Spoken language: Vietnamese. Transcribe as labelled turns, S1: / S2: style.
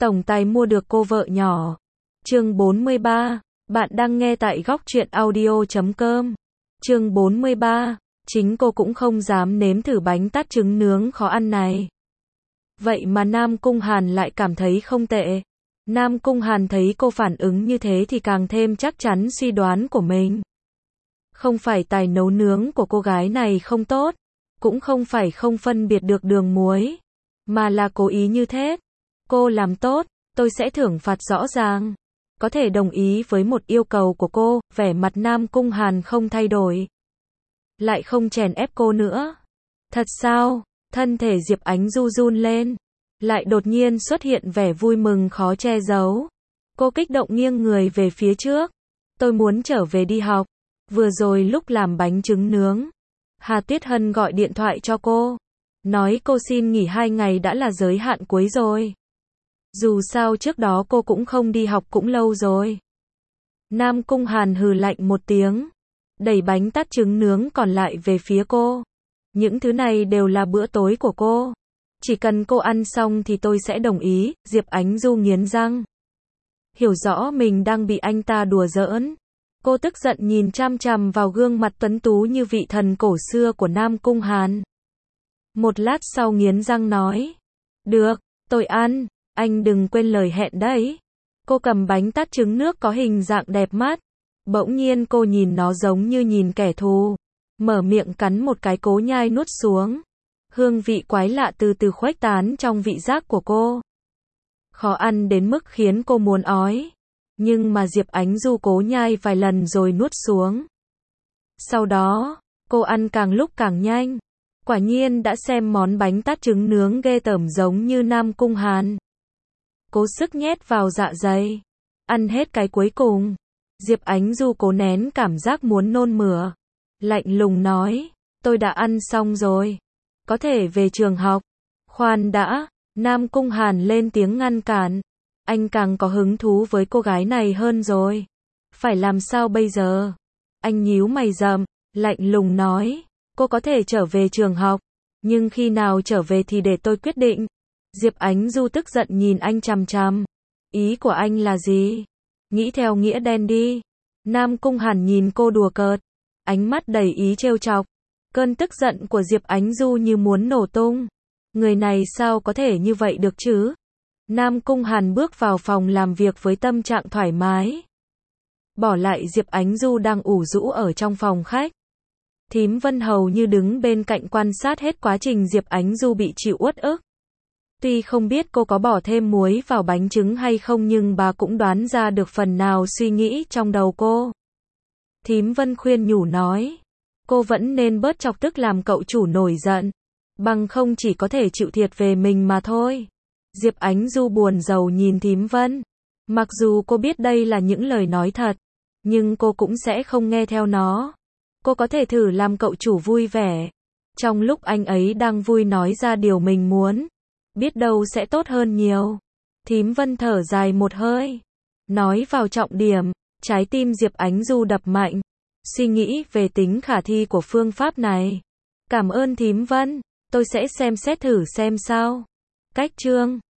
S1: tổng tài mua được cô vợ nhỏ. Chương 43. Bạn đang nghe tại góc truyện audio.com. Chương 43. Chính cô cũng không dám nếm thử bánh tát trứng nướng khó ăn này. Vậy mà Nam Cung Hàn lại cảm thấy không tệ. Nam Cung Hàn thấy cô phản ứng như thế thì càng thêm chắc chắn suy đoán của mình. Không phải tài nấu nướng của cô gái này không tốt, cũng không phải không phân biệt được đường muối, mà là cố ý như thế. Cô làm tốt, tôi sẽ thưởng phạt rõ ràng. Có thể đồng ý với một yêu cầu của cô, vẻ mặt Nam Cung Hàn không thay đổi. Lại không chèn ép cô nữa. Thật sao? Thân thể Diệp Ánh Du run lên. Lại đột nhiên xuất hiện vẻ vui mừng khó che giấu. Cô kích động nghiêng người về phía trước. Tôi muốn trở về đi học. Vừa rồi lúc làm bánh trứng nướng, Hà Tuyết Hân gọi điện thoại cho cô. Nói cô xin nghỉ 2 ngày đã là giới hạn cuối rồi. Dù sao trước đó cô cũng không đi học cũng lâu rồi. Nam Cung Hàn hừ lạnh một tiếng. Đẩy bánh tát trứng nướng còn lại về phía cô. Những thứ này đều là bữa tối của cô. Chỉ cần cô ăn xong thì tôi sẽ đồng ý. Diệp Ánh Du nghiến răng. Hiểu rõ mình đang bị anh ta đùa giỡn. Cô tức giận nhìn chằm chằm vào gương mặt tuấn tú như vị thần cổ xưa của Nam Cung Hàn. Một lát sau nghiến răng nói. Được, tôi ăn, anh đừng quên lời hẹn đấy. Cô cầm bánh tát trứng nước có hình dạng đẹp mắt. Bỗng nhiên cô nhìn nó giống như nhìn kẻ thù. Mở miệng cắn một cái cố nhai nuốt xuống. Hương vị quái lạ từ từ khuếch tán trong vị giác của cô. Khó ăn đến mức khiến cô muốn ói. Nhưng mà Diệp Ánh Du cố nhai vài lần rồi nuốt xuống. Sau đó, cô ăn càng lúc càng nhanh. Quả nhiên đã xem món bánh tát trứng nướng ghê tởm giống như Nam Cung Hàn. Cố sức nhét vào dạ dày. Ăn hết cái cuối cùng. Diệp Ánh Du cố nén cảm giác muốn nôn mửa. Lạnh lùng nói, tôi đã ăn xong rồi. Có thể về trường học. Khoan đã, Nam Cung Hàn lên tiếng ngăn cản. Anh càng có hứng thú với cô gái này hơn rồi. Phải làm sao bây giờ? Anh nhíu mày rậm, lạnh lùng nói, cô có thể trở về trường học, nhưng khi nào trở về thì để tôi quyết định. Diệp Ánh Du tức giận nhìn anh chằm chằm. Ý của anh là gì? Nghĩ theo nghĩa đen đi. Nam Cung Hàn nhìn cô đùa cợt, ánh mắt đầy ý trêu chọc. Cơn tức giận của Diệp Ánh Du như muốn nổ tung. Người này sao có thể như vậy được chứ? Nam Cung Hàn bước vào phòng làm việc với tâm trạng thoải mái. Bỏ lại Diệp Ánh Du đang ủ rũ ở trong phòng khách. Thím Vân hầu như đứng bên cạnh quan sát hết quá trình Diệp Ánh Du bị chịu uất ức. Tuy không biết cô có bỏ thêm muối vào bánh trứng hay không nhưng bà cũng đoán ra được phần nào suy nghĩ trong đầu cô. Thím Vân khuyên nhủ nói, cô vẫn nên bớt chọc tức làm cậu chủ nổi giận. Bằng không chỉ có thể chịu thiệt về mình mà thôi. Diệp Ánh Du buồn rầu nhìn thím Vân. Mặc dù cô biết đây là những lời nói thật, nhưng cô cũng sẽ không nghe theo nó. Cô có thể thử làm cậu chủ vui vẻ. Trong lúc anh ấy đang vui nói ra điều mình muốn, biết đâu sẽ tốt hơn nhiều. Thím Vân thở dài một hơi. Nói vào trọng điểm, trái tim Diệp Ánh Du đập mạnh. Suy nghĩ về tính khả thi của phương pháp này. Cảm ơn thím Vân, tôi sẽ xem xét thử xem sao. Cách chương